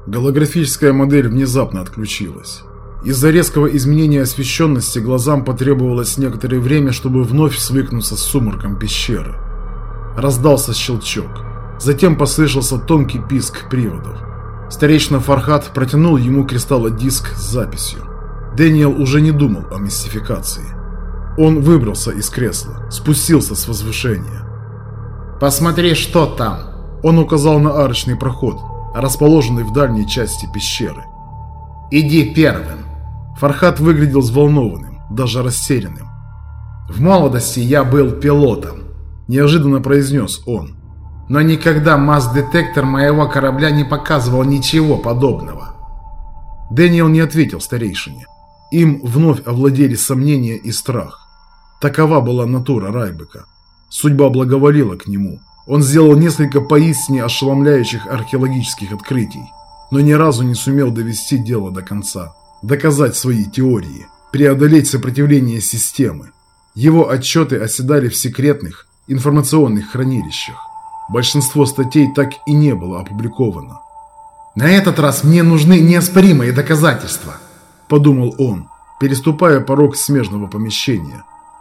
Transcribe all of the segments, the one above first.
Голографическая модель внезапно отключилась. Из-за резкого изменения освещенности глазам потребовалось некоторое время, чтобы вновь свыкнуться с сумраком пещеры. Раздался щелчок. Затем послышался тонкий писк приводов. Старейшина Фархад протянул ему кристаллодиск с записью. Дэниел уже не думал о мистификации. Он выбрался из кресла, спустился с возвышения. «Посмотри, что там!» Он указал на арочный проход, расположенный в дальней части пещеры. «Иди первым!» Фархад выглядел взволнованным, даже растерянным. «В молодости я был пилотом», – неожиданно произнес он. «Но никогда масс-детектор моего корабля не показывал ничего подобного». Дэниел не ответил старейшине. Им вновь овладели сомнения и страх. Такова была натура Райбека. Судьба благоволила к нему. Он сделал несколько поистине ошеломляющих археологических открытий, но ни разу не сумел довести дело до конца, доказать свои теории, преодолеть сопротивление системы. Его отчеты оседали в секретных информационных хранилищах. Большинство статей так и не было опубликовано. «На этот раз мне нужны неоспоримые доказательства», – подумал он, переступая порог смежного помещения.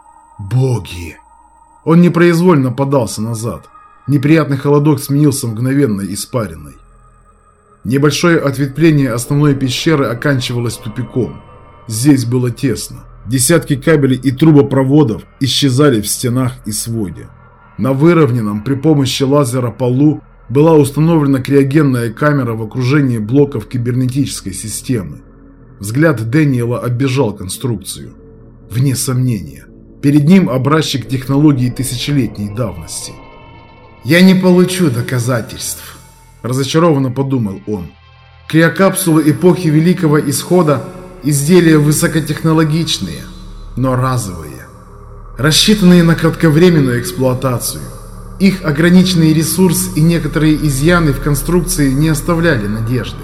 «Боги!» Он непроизвольно подался назад. Неприятный холодок сменился мгновенной испариной. Небольшое ответвление основной пещеры оканчивалось тупиком. Здесь было тесно. Десятки кабелей и трубопроводов исчезали в стенах и своде. На выровненном при помощи лазера полу была установлена криогенная камера в окружении блоков кибернетической системы. Взгляд Дэниела оббежал конструкцию. Вне сомнения, перед ним образчик технологии тысячелетней давности. «Я не получу доказательств», – разочарованно подумал он. «Криокапсулы эпохи Великого Исхода – изделия высокотехнологичные, но разовые, рассчитанные на кратковременную эксплуатацию. Их ограниченный ресурс и некоторые изъяны в конструкции не оставляли надежды».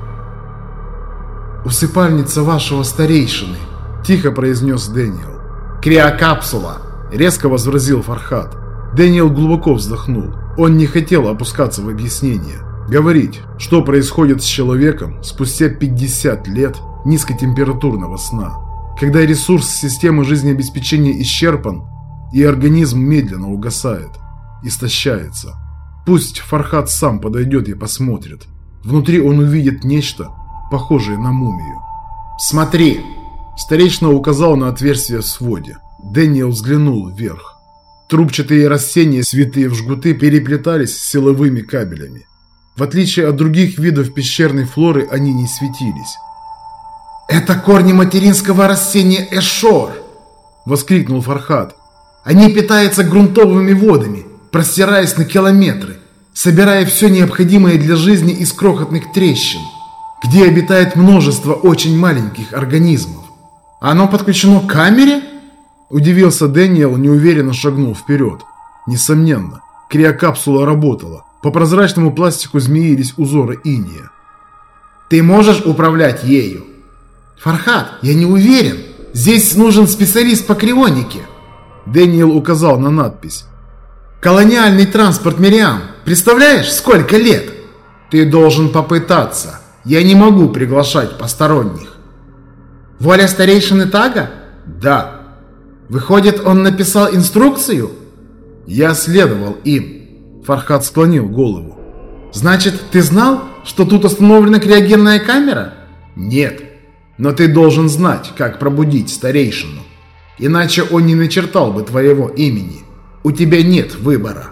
«Усыпальница вашего старейшины», – тихо произнес Дэниел. «Криокапсула», – резко возразил Фархад. Дэниел глубоко вздохнул. Он не хотел опускаться в объяснение. Говорить, что происходит с человеком спустя 50 лет низкотемпературного сна, когда ресурс системы жизнеобеспечения исчерпан и организм медленно угасает, истощается. Пусть Фархад сам подойдет и посмотрит. Внутри он увидит нечто, похожее на мумию. «Смотри!» Старейшина указал на отверстие в своде. Дэниел взглянул вверх. Трубчатые растения, свитые в жгуты, переплетались с силовыми кабелями. В отличие от других видов пещерной флоры, они не светились. «Это корни материнского растения Эшор!» – воскликнул Фархад. «Они питаются грунтовыми водами, простираясь на километры, собирая все необходимое для жизни из крохотных трещин, где обитает множество очень маленьких организмов. Оно подключено к камере?» Удивился Дэниел, неуверенно шагнул вперед. Несомненно, криокапсула работала. По прозрачному пластику змеились узоры иния. «Ты можешь управлять ею?» «Фархад, я не уверен. Здесь нужен специалист по крионике». Дэниел указал на надпись. «Колониальный транспорт Мириам. Представляешь, сколько лет?» «Ты должен попытаться. Я не могу приглашать посторонних». «Воля старейшины Тага?» «Да». «Выходит, он написал инструкцию?» «Я следовал им». Фархад склонил голову. «Значит, ты знал, что тут установлена криогенная камера?» «Нет. Но ты должен знать, как пробудить старейшину. Иначе он не начертал бы твоего имени. У тебя нет выбора».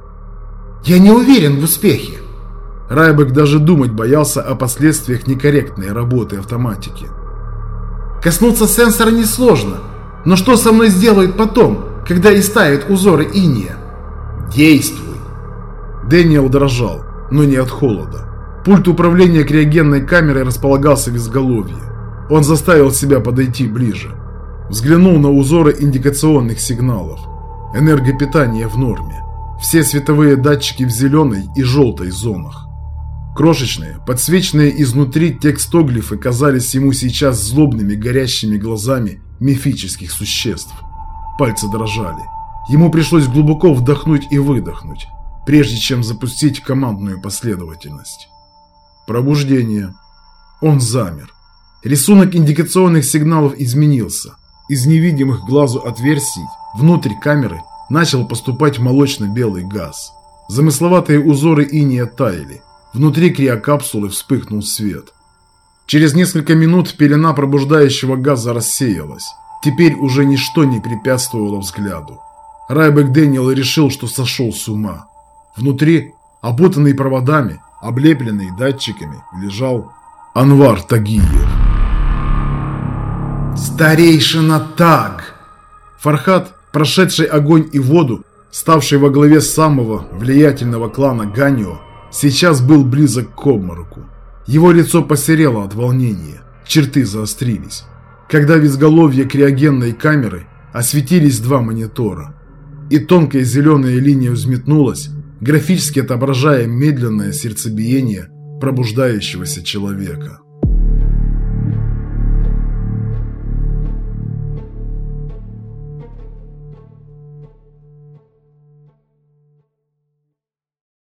«Я не уверен в успехе». Райбек даже думать боялся о последствиях некорректной работы автоматики. «Коснуться сенсора несложно. Но что со мной сделают потом, когда истают узоры иния?» «Действуй!» Дэниел дрожал, но не от холода. Пульт управления криогенной камерой располагался в изголовье. Он заставил себя подойти ближе. Взглянул на узоры индикационных сигналов. Энергопитание в норме. Все световые датчики в зеленой и желтой зонах. Крошечные, подсвеченные изнутри текстоглифы казались ему сейчас злобными горящими глазами мифических существ. Пальцы дрожали. Ему пришлось глубоко вдохнуть и выдохнуть, прежде чем запустить командную последовательность. Пробуждение. Он замер. Рисунок индикационных сигналов изменился. Из невидимых глазу отверстий внутрь камеры начал поступать молочно-белый газ. Замысловатые узоры инея таяли. Внутри криокапсулы вспыхнул свет. Через несколько минут пелена пробуждающего газа рассеялась. Теперь уже ничто не препятствовало взгляду. Райбек Дэниел решил, что сошел с ума. Внутри, обутанный проводами, облепленный датчиками, лежал Анвар Тагиев. «Старейшина Таг!» Фархад, прошедший огонь и воду, ставший во главе самого влиятельного клана Ганио, сейчас был близок к обмороку. Его лицо посерело от волнения, черты заострились. Когда в изголовье криогенной камеры осветились два монитора, и тонкая зеленая линия взметнулась, графически отображая медленное сердцебиение пробуждающегося человека.